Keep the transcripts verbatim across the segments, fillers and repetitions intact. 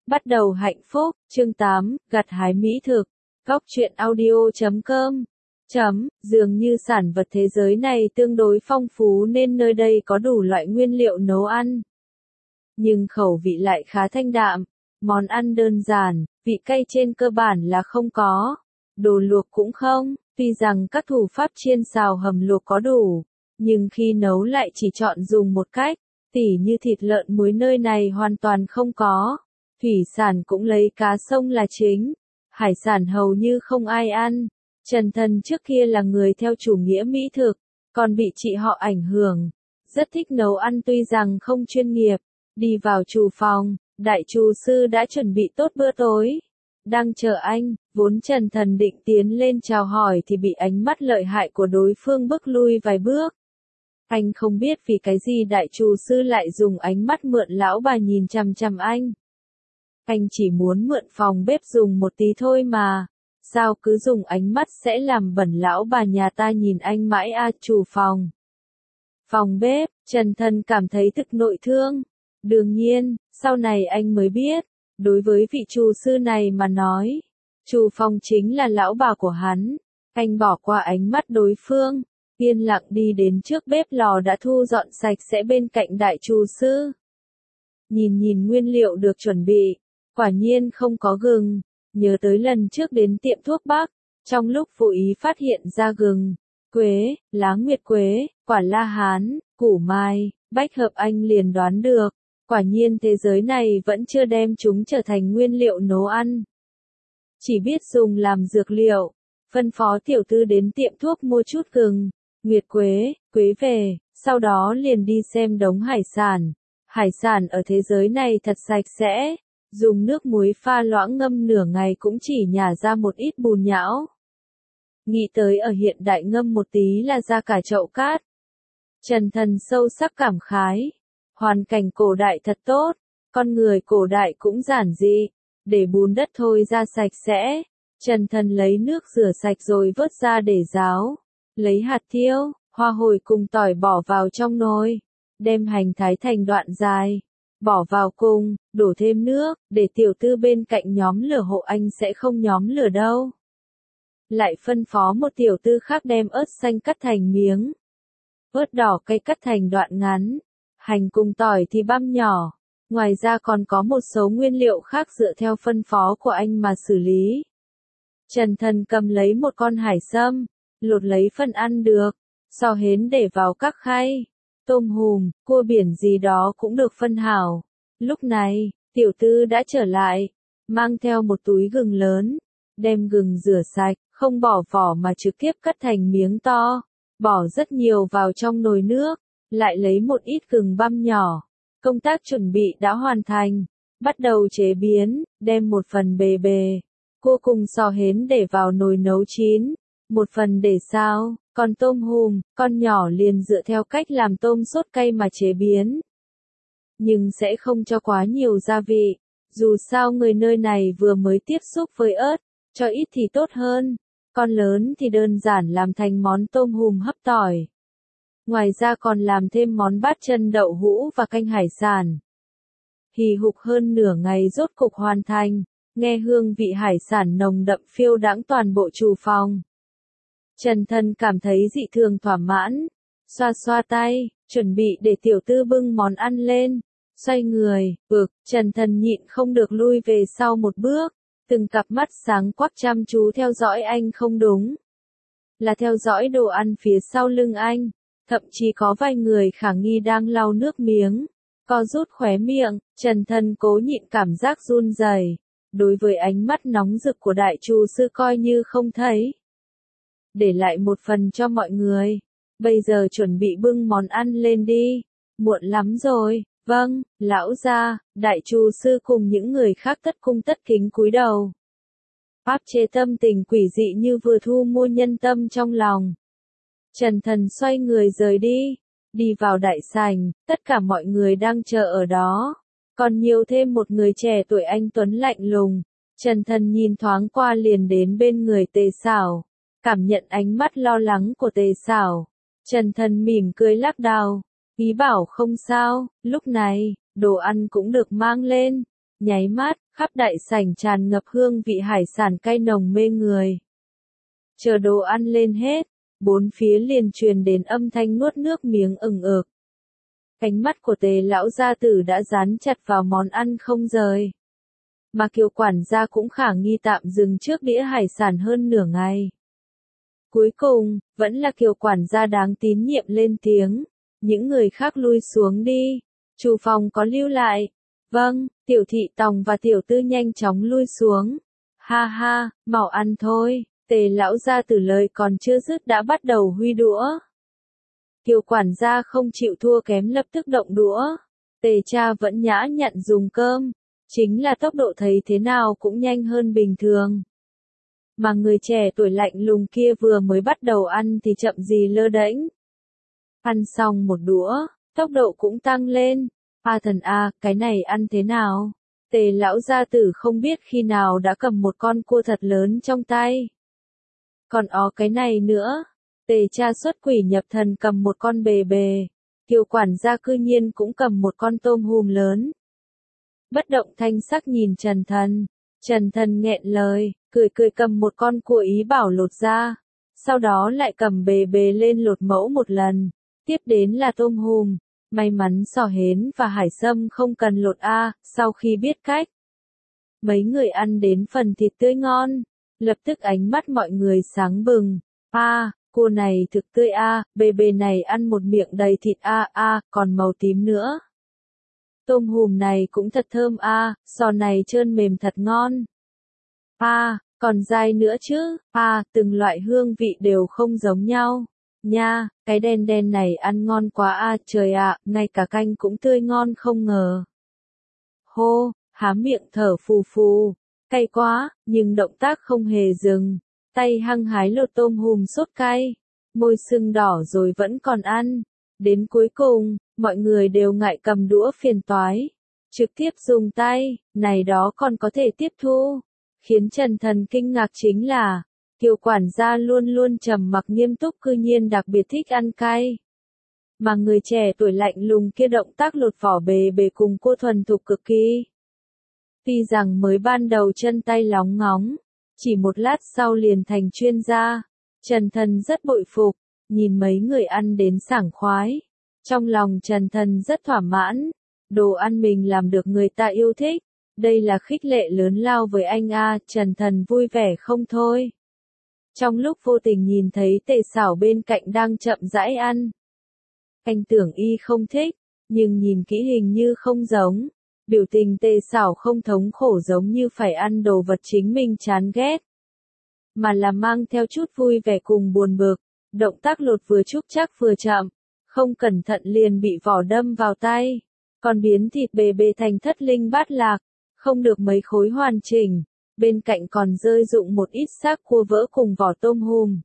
Bắt đầu hạnh phúc, chương tám, gặt hái mỹ thực. Góc truyện audio chấm com. Chấm, dường như sản vật thế giới này tương đối phong phú nên nơi đây có đủ loại nguyên liệu nấu ăn. Nhưng khẩu vị lại khá thanh đạm, món ăn đơn giản, vị cay trên cơ bản là không có. Đồ luộc cũng không, tuy rằng các thủ pháp chiên xào hầm luộc có đủ, nhưng khi nấu lại chỉ chọn dùng một cách, tỉ như thịt lợn muối nơi này hoàn toàn không có. Thủy sản cũng lấy cá sông là chính, hải sản hầu như không ai ăn. Trần Thần trước kia là người theo chủ nghĩa mỹ thực, còn bị chị họ ảnh hưởng, rất thích nấu ăn tuy rằng không chuyên nghiệp. Đi vào厨phòng, đại厨sư đã chuẩn bị tốt bữa tối. Đang chờ anh, vốn Trần Thần định tiến lên chào hỏi thì bị ánh mắt lợi hại của đối phương bước lui vài bước. Anh không biết vì cái gì đại厨sư lại dùng ánh mắt mượn lão bà nhìn chằm chằm anh. Anh chỉ muốn mượn phòng bếp dùng một tí thôi mà. Sao cứ dùng ánh mắt sẽ làm bẩn lão bà nhà ta nhìn anh mãi à, chủ phòng. Phòng bếp, Trần Thần cảm thấy thực nội thương. Đương nhiên, sau này anh mới biết, đối với vị chủ sư này mà nói, chủ phòng chính là lão bà của hắn. Anh bỏ qua ánh mắt đối phương, yên lặng đi đến trước bếp lò đã thu dọn sạch sẽ bên cạnh đại chủ sư. Nhìn nhìn nguyên liệu được chuẩn bị, quả nhiên không có gừng. Nhớ tới lần trước đến tiệm thuốc bắc, trong lúc vô ý phát hiện ra gừng, quế, lá nguyệt quế, quả la hán, củ mai, bách hợp, anh liền đoán được, quả nhiên thế giới này vẫn chưa đem chúng trở thành nguyên liệu nấu ăn. Chỉ biết dùng làm dược liệu, phân phó tiểu tư đến tiệm thuốc mua chút gừng, nguyệt quế, quế về, sau đó liền đi xem đống hải sản. Hải sản ở thế giới này thật sạch sẽ. Dùng nước muối pha loãng ngâm nửa ngày cũng chỉ nhả ra một ít bùn nhão. Nghĩ tới ở hiện đại ngâm một tí là ra cả chậu cát. Trần Thần sâu sắc cảm khái. Hoàn cảnh cổ đại thật tốt, con người cổ đại cũng giản dị, để bùn đất thôi ra sạch sẽ. Trần Thần lấy nước rửa sạch rồi vớt ra để ráo. Lấy hạt tiêu, hoa hồi cùng tỏi bỏ vào trong nồi, đem hành thái thành đoạn dài. Bỏ vào cùng, đổ thêm nước, để tiểu tư bên cạnh nhóm lửa hộ, anh sẽ không nhóm lửa đâu. Lại phân phó một tiểu tư khác đem ớt xanh cắt thành miếng. Ớt đỏ cay cắt thành đoạn ngắn. Hành cùng tỏi thì băm nhỏ. Ngoài ra còn có một số nguyên liệu khác dựa theo phân phó của anh mà xử lý. Trần Thần cầm lấy một con hải sâm, lột lấy phân ăn được, xò hến để vào các khay. Tôm hùm, cua biển gì đó cũng được phân hảo. Lúc này, tiểu tư đã trở lại, mang theo một túi gừng lớn, đem gừng rửa sạch, không bỏ vỏ mà trực tiếp cắt thành miếng to, bỏ rất nhiều vào trong nồi nước, lại lấy một ít gừng băm nhỏ. Công tác chuẩn bị đã hoàn thành, bắt đầu chế biến, đem một phần bề bề, cua cùng xò hến để vào nồi nấu chín, một phần để xào. Còn tôm hùm, con nhỏ liền dựa theo cách làm tôm sốt cay mà chế biến. Nhưng sẽ không cho quá nhiều gia vị, dù sao người nơi này vừa mới tiếp xúc với ớt, cho ít thì tốt hơn. Con lớn thì đơn giản làm thành món tôm hùm hấp tỏi. Ngoài ra còn làm thêm món bát chân đậu hũ và canh hải sản. Hì hục hơn nửa ngày rốt cục hoàn thành, nghe hương vị hải sản nồng đậm phiêu đãng toàn bộ厨phòng. Trần Thần cảm thấy dị thường thỏa mãn, xoa xoa tay, chuẩn bị để tiểu tư bưng món ăn lên, xoay người, ực, Trần Thần nhịn không được lui về sau một bước, từng cặp mắt sáng quắc chăm chú theo dõi anh, không đúng, là theo dõi đồ ăn phía sau lưng anh, thậm chí có vài người khả nghi đang lau nước miếng, co rút khóe miệng. Trần Thần cố nhịn cảm giác run rẩy, đối với ánh mắt nóng rực của đại厨sư coi như không thấy. Để lại một phần cho mọi người. Bây giờ chuẩn bị bưng món ăn lên đi. Muộn lắm rồi. Vâng, lão gia, đại厨sư cùng những người khác tất cung tất kính cúi đầu. Áp chế tâm tình quỷ dị như vừa thu mua nhân tâm trong lòng. Trần Thần xoay người rời đi. Đi vào đại sảnh, tất cả mọi người đang chờ ở đó. Còn nhiều thêm một người trẻ tuổi anh tuấn lạnh lùng. Trần Thần nhìn thoáng qua liền đến bên người Tề Sảo. Cảm nhận ánh mắt lo lắng của Tề Sảo, Trần Thần mỉm cười lắc đầu, ý bảo không sao. Lúc này, đồ ăn cũng được mang lên, Nháy mắt, khắp đại sảnh tràn ngập hương vị hải sản cay nồng mê người. Chờ đồ ăn lên hết, bốn phía liền truyền đến âm thanh nuốt nước miếng ừng ực. Cánh mắt của Tề lão gia tử đã dán chặt vào món ăn không rời. Mà Kiều quản gia cũng khả nghi tạm dừng trước đĩa hải sản hơn nửa ngày. Cuối cùng, vẫn là Kiều quản gia đáng tín nhiệm lên tiếng. Những người khác lui xuống đi. Chủ phòng có lưu lại. Vâng, tiểu thị tòng và tiểu tư nhanh chóng lui xuống. Ha ha, mau ăn thôi. Tề lão gia tử lời còn chưa dứt đã bắt đầu huy đũa. Kiều quản gia không chịu thua kém lập tức động đũa. Tề cha vẫn nhã nhặn dùng cơm. Chính là tốc độ thấy thế nào cũng nhanh hơn bình thường. Mà người trẻ tuổi lạnh lùng kia vừa mới bắt đầu ăn thì chậm gì lơ đễnh. Ăn xong một đũa, tốc độ cũng tăng lên. A thần a, cái này ăn thế nào? Tề lão gia tử không biết khi nào đã cầm một con cua thật lớn trong tay. Còn ó cái này nữa. Tề cha xuất quỷ nhập thần cầm một con bề bề. Kiều quản gia cư nhiên cũng cầm một con tôm hùm lớn. Bất động thanh sắc nhìn Trần Thần. Trần Thần nghẹn lời, cười cười cầm một con cua ý bảo lột ra. Sau đó lại cầm bề bề lên lột mẫu một lần. Tiếp đến là tôm hùm. May mắn sò hến và hải sâm không cần lột a, sau khi biết cách. Mấy người ăn đến phần thịt tươi ngon. Lập tức ánh mắt mọi người sáng bừng. A, cua này thực tươi a, bề bề này ăn một miệng đầy thịt a a, còn màu tím nữa. Tôm hùm này cũng thật thơm a, sò này trơn mềm thật ngon. A, còn dai nữa chứ, a, từng loại hương vị đều không giống nhau. Nha, cái đen đen này ăn ngon quá a, trời ạ, ngay cả canh cũng tươi ngon không ngờ. Hô, há miệng thở phù phù, cay quá, nhưng động tác không hề dừng. Tay hăng hái lột tôm hùm sốt cay, môi sưng đỏ rồi vẫn còn ăn. Đến cuối cùng, mọi người đều ngại cầm đũa phiền toái. Trực tiếp dùng tay, này đó còn có thể tiếp thu. Khiến Trần Thần kinh ngạc chính là, Kiều quản gia luôn luôn trầm mặc nghiêm túc cư nhiên đặc biệt thích ăn cay. Mà người trẻ tuổi lạnh lùng kia động tác lột vỏ bề bề cùng cô thuần thục cực kỳ. Tuy rằng mới ban đầu chân tay lóng ngóng, chỉ một lát sau liền thành chuyên gia. Trần Thần rất bội phục, nhìn mấy người ăn đến sảng khoái. Trong lòng Trần Thần rất thỏa mãn, đồ ăn mình làm được người ta yêu thích. Đây là khích lệ lớn lao với anh a, Trần Thần vui vẻ không thôi. Trong lúc vô tình nhìn thấy Tề Sảo bên cạnh đang chậm rãi ăn. Anh tưởng y không thích, nhưng nhìn kỹ hình như không giống. Biểu tình Tề Sảo không thống khổ giống như phải ăn đồ vật chính mình chán ghét. Mà là mang theo chút vui vẻ cùng buồn bực. Động tác lột vừa trúc chắc vừa chậm. Không cẩn thận liền bị vỏ đâm vào tay. Còn biến thịt bề bề thành thất linh bát lạc. Không được mấy khối hoàn chỉnh. Bên cạnh còn rơi rụng một ít xác cua vỡ cùng vỏ tôm hùm.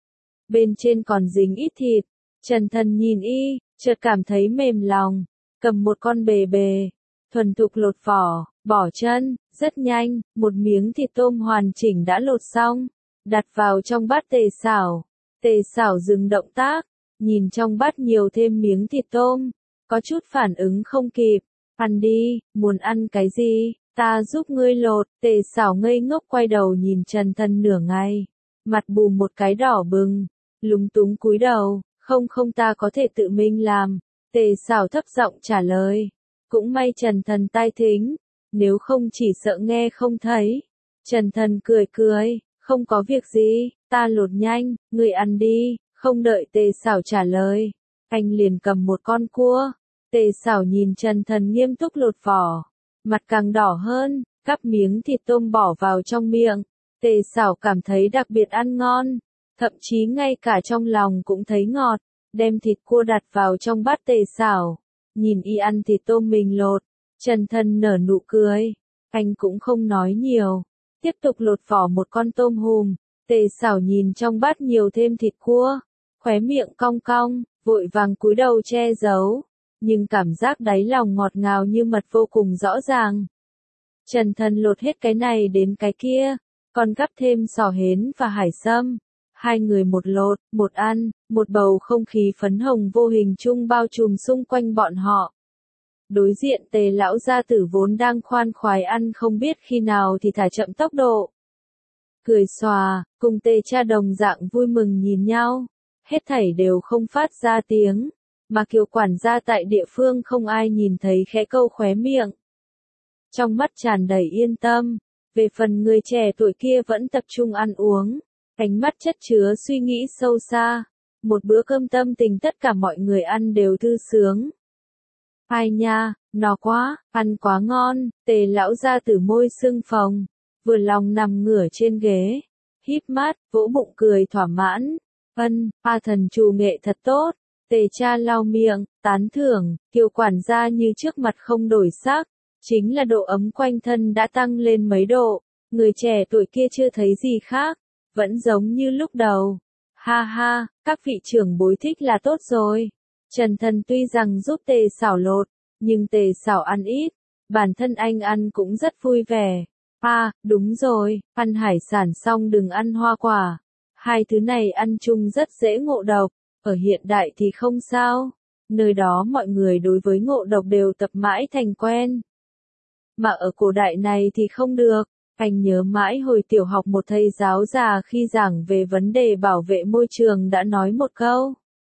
Bên trên còn dính ít thịt. Trần Thần nhìn y, chợt cảm thấy mềm lòng. Cầm một con bề bề. Thuần thục lột vỏ, bỏ chân, rất nhanh, một miếng thịt tôm hoàn chỉnh đã lột xong. Đặt vào trong bát Tề Sảo. Tề Sảo dừng động tác. Nhìn trong bát nhiều thêm miếng thịt tôm. Có chút phản ứng không kịp. Ăn đi, muốn ăn cái gì? Ta giúp ngươi lột. Tề Sảo ngây ngốc quay đầu nhìn Trần Thần nửa ngày. Mặt bù một cái đỏ bừng. Lúng túng cúi đầu. Không không ta có thể tự mình làm. Tề Sảo thấp giọng trả lời. Cũng may Trần Thần tai thính. Nếu không chỉ sợ nghe không thấy. Trần Thần cười cười. Không có việc gì. Ta lột nhanh. Ngươi ăn đi. Không đợi Tề Sảo trả lời. Anh liền cầm một con cua. Tề Sảo nhìn Trần Thần nghiêm túc lột vỏ. Mặt càng đỏ hơn, cắp miếng thịt tôm bỏ vào trong miệng. Tề Sảo cảm thấy đặc biệt ăn ngon. Thậm chí ngay cả trong lòng cũng thấy ngọt. Đem thịt cua đặt vào trong bát Tề Sảo. Nhìn y ăn thịt tôm mình lột. Trần Thần nở nụ cười. Anh cũng không nói nhiều. Tiếp tục lột vỏ một con tôm hùm. Tề Sảo nhìn trong bát nhiều thêm thịt cua. Khóe miệng cong cong, vội vàng cúi đầu che giấu. Nhưng cảm giác đáy lòng ngọt ngào như mật vô cùng rõ ràng. Trần Thần lột hết cái này đến cái kia, còn gắp thêm sò hến và hải sâm. Hai người một lột, một ăn, một bầu không khí phấn hồng vô hình chung bao trùm xung quanh bọn họ. Đối diện Tề lão gia tử vốn đang khoan khoái ăn không biết khi nào thì thả chậm tốc độ. Cười xòa, cùng Tề cha đồng dạng vui mừng nhìn nhau, hết thảy đều không phát ra tiếng, mà Kiều quản gia tại địa phương không ai nhìn thấy khẽ câu khóe miệng. Trong mắt tràn đầy yên tâm, về phần người trẻ tuổi kia vẫn tập trung ăn uống, ánh mắt chất chứa suy nghĩ sâu xa, một bữa cơm tâm tình tất cả mọi người ăn đều thư sướng. Ai nha, no quá, ăn quá ngon, Tề lão gia tử môi sưng phồng, vừa lòng nằm ngửa trên ghế, híp mắt, vỗ bụng cười thỏa mãn. Ân, A thần chủ nghệ thật tốt. Tề cha lau miệng, tán thưởng, Kiều quản gia như trước mặt không đổi sắc, chính là độ ấm quanh thân đã tăng lên mấy độ, người trẻ tuổi kia chưa thấy gì khác, vẫn giống như lúc đầu. Ha ha, các vị trưởng bối thích là tốt rồi. Trần Thần tuy rằng giúp Tề Sảo lột, nhưng Tề Sảo ăn ít, bản thân anh ăn cũng rất vui vẻ. À, đúng rồi, ăn hải sản xong đừng ăn hoa quả. Hai thứ này ăn chung rất dễ ngộ độc, ở hiện đại thì không sao. Nơi đó mọi người đối với ngộ độc đều tập mãi thành quen. Mà ở cổ đại này thì không được. Anh nhớ mãi hồi tiểu học một thầy giáo già khi giảng về vấn đề bảo vệ môi trường đã nói một câu.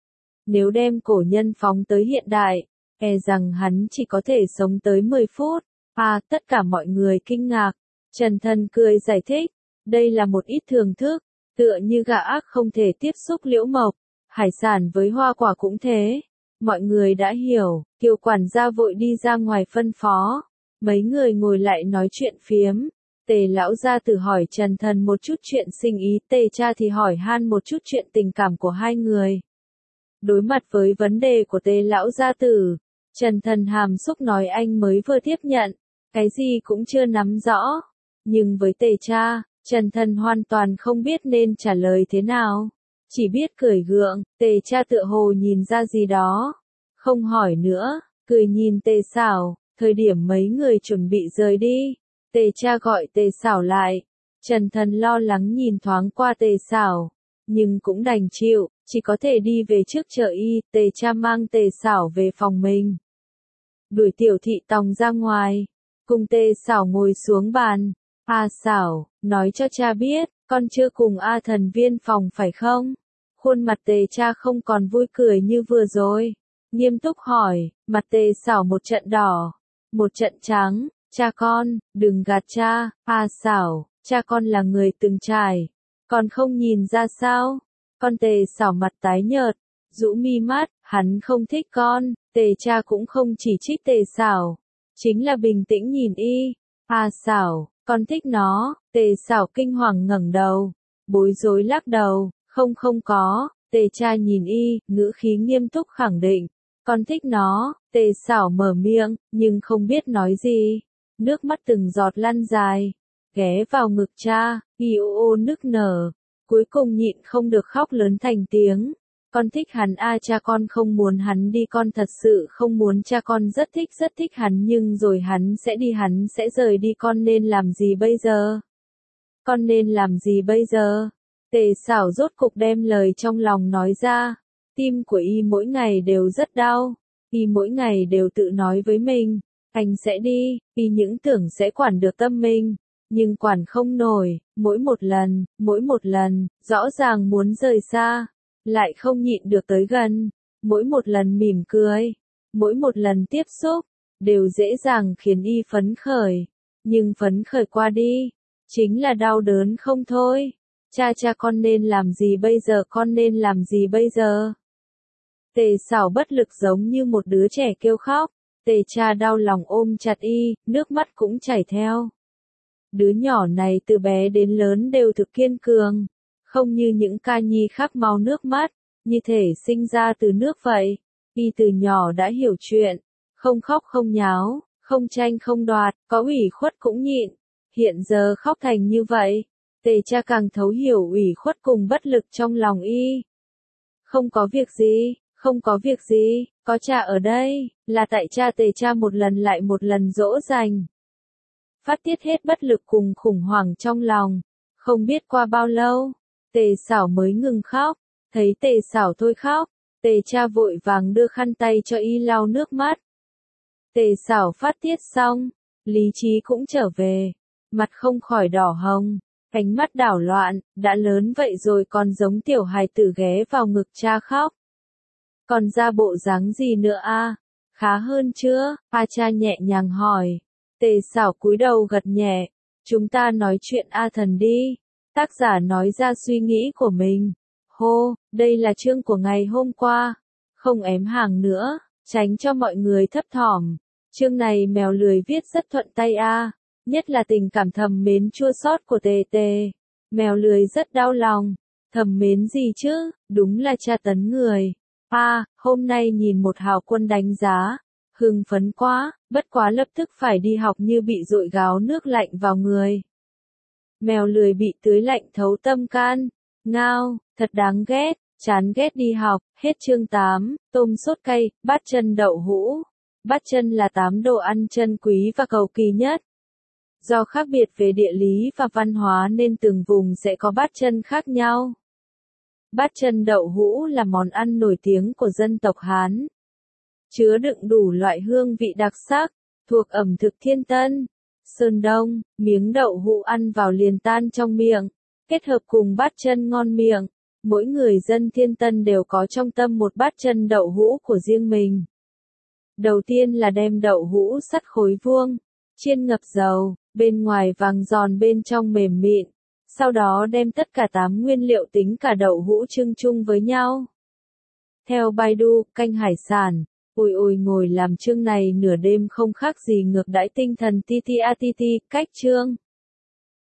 Nếu đem cổ nhân phóng tới hiện đại, e rằng hắn chỉ có thể sống tới mười phút. À, tất cả mọi người kinh ngạc. Trần Thần cười giải thích, đây là một ít thưởng thức, tựa như gà ác không thể tiếp xúc liễu mộc, hải sản với hoa quả cũng thế. Mọi người đã hiểu, Kiều quản gia vội đi ra ngoài phân phó. Mấy người ngồi lại nói chuyện phiếm. Tề lão gia tử hỏi Trần Thần một chút chuyện sinh ý, Tề cha thì hỏi han một chút chuyện tình cảm của hai người. Đối mặt với vấn đề của Tề lão gia tử, Trần Thần hàm xúc nói anh mới vừa tiếp nhận, cái gì cũng chưa nắm rõ. Nhưng với Tề cha, Trần Thần hoàn toàn không biết nên trả lời thế nào. Chỉ biết cười gượng, Tề cha tựa hồ nhìn ra gì đó. Không hỏi nữa, cười nhìn Tề Sảo, thời điểm mấy người chuẩn bị rời đi. Tề cha gọi Tề Sảo lại. Trần Thần lo lắng nhìn thoáng qua Tề Sảo, nhưng cũng đành chịu, chỉ có thể đi về trước chợ y. Tề cha mang Tề Sảo về phòng mình. Đuổi Tiểu Thị Tòng ra ngoài, cùng Tề Sảo ngồi xuống bàn. A Sảo, nói cho cha biết, con chưa cùng A Thần viên phòng phải không? Khuôn mặt Tề cha không còn vui cười như vừa rồi. Nghiêm túc hỏi, mặt Tề Sảo một trận đỏ, một trận trắng. Cha con, đừng gạt cha. A Sảo, cha con là người từng trải, còn không nhìn ra sao? Con Tề Sảo mặt tái nhợt, rũ mi mắt, hắn không thích con. Tề cha cũng không chỉ trích Tề Sảo, chính là bình tĩnh nhìn y. A Sảo, con thích nó. Tề Sảo kinh hoàng ngẩng đầu, bối rối lắc đầu, không không có. Tề cha nhìn y, ngữ khí nghiêm túc khẳng định, con thích nó. Tề Sảo mở miệng, nhưng không biết nói gì. Nước mắt từng giọt lăn dài, ghé vào ngực cha, y ô ô nức nở, cuối cùng nhịn không được khóc lớn thành tiếng. Con thích hắn a cha con không muốn hắn đi, con thật sự không muốn, cha con rất thích rất thích hắn, nhưng rồi hắn sẽ đi, hắn sẽ rời đi, con nên làm gì bây giờ? Con nên làm gì bây giờ? Tề Sảo rốt cục đem lời trong lòng nói ra. Tim của y mỗi ngày đều rất đau, y mỗi ngày đều tự nói với mình, anh sẽ đi, y những tưởng sẽ quản được tâm mình, nhưng quản không nổi, mỗi một lần, mỗi một lần, rõ ràng muốn rời xa, lại không nhịn được tới gần, mỗi một lần mỉm cười, mỗi một lần tiếp xúc, đều dễ dàng khiến y phấn khởi, nhưng phấn khởi qua đi, chính là đau đớn không thôi. Cha cha con nên làm gì bây giờ, con nên làm gì bây giờ? Tề Sảo bất lực giống như một đứa trẻ kêu khóc. Tề cha đau lòng ôm chặt y, nước mắt cũng chảy theo. Đứa nhỏ này từ bé đến lớn đều thực kiên cường, không như những ca nhi khác mau nước mắt, như thể sinh ra từ nước vậy. Y từ nhỏ đã hiểu chuyện, không khóc không nháo, không tranh không đoạt, có ủy khuất cũng nhịn. Hiện giờ khóc thành như vậy, Tề cha càng thấu hiểu ủy khuất cùng bất lực trong lòng y. Không có việc gì, không có việc gì, có cha ở đây, là tại cha. Tề cha một lần lại một lần dỗ dành, phát tiết hết bất lực cùng khủng hoảng trong lòng. Không biết qua bao lâu, Tề Sảo mới ngừng khóc. Thấy Tề Sảo thôi khóc, Tề cha vội vàng đưa khăn tay cho y lau nước mắt. Tề Sảo phát tiết xong, lý trí cũng trở về, mặt không khỏi đỏ hồng, ánh mắt đảo loạn, đã lớn vậy rồi còn giống tiểu hài tử ghé vào ngực cha khóc. Còn ra bộ dáng gì nữa a? Khá hơn chưa? A cha nhẹ nhàng hỏi. Tề Sảo cúi đầu gật nhẹ. Chúng ta nói chuyện A Thần đi. Tác giả nói ra suy nghĩ của mình. Hô, đây là chương của ngày hôm qua. Không ém hàng nữa, tránh cho mọi người thấp thỏm. Chương này mèo lười viết rất thuận tay a, nhất là tình cảm thầm mến chua xót của Tề Tề. Mèo lười rất đau lòng. Thầm mến gì chứ, đúng là tra tấn người. A, à, hôm nay nhìn một hào quân đánh giá, hưng phấn quá, bất quá lập tức phải đi học như bị dội gáo nước lạnh vào người. Mèo lười bị tưới lạnh thấu tâm can, ngao, thật đáng ghét, chán ghét đi học, hết chương tám, tôm sốt cay, bát chân đậu hũ. Bát chân là tám đồ ăn chân quý và cầu kỳ nhất. Do khác biệt về địa lý và văn hóa nên từng vùng sẽ có bát chân khác nhau. Bát chân đậu hũ là món ăn nổi tiếng của dân tộc Hán. Chứa đựng đủ loại hương vị đặc sắc, thuộc ẩm thực Thiên Tân, Sơn Đông, miếng đậu hũ ăn vào liền tan trong miệng, kết hợp cùng bát chân ngon miệng. Mỗi người dân Thiên Tân đều có trong tâm một bát chân đậu hũ của riêng mình. Đầu tiên là đem đậu hũ sắt khối vuông, chiên ngập dầu, bên ngoài vàng giòn bên trong mềm mịn. Sau đó đem tất cả tám nguyên liệu tính cả đậu hũ chưng chung với nhau. Theo Baidu, canh hải sản, ôi ôi ngồi làm chương này nửa đêm không khác gì ngược đãi tinh thần T T A T T, cách chương.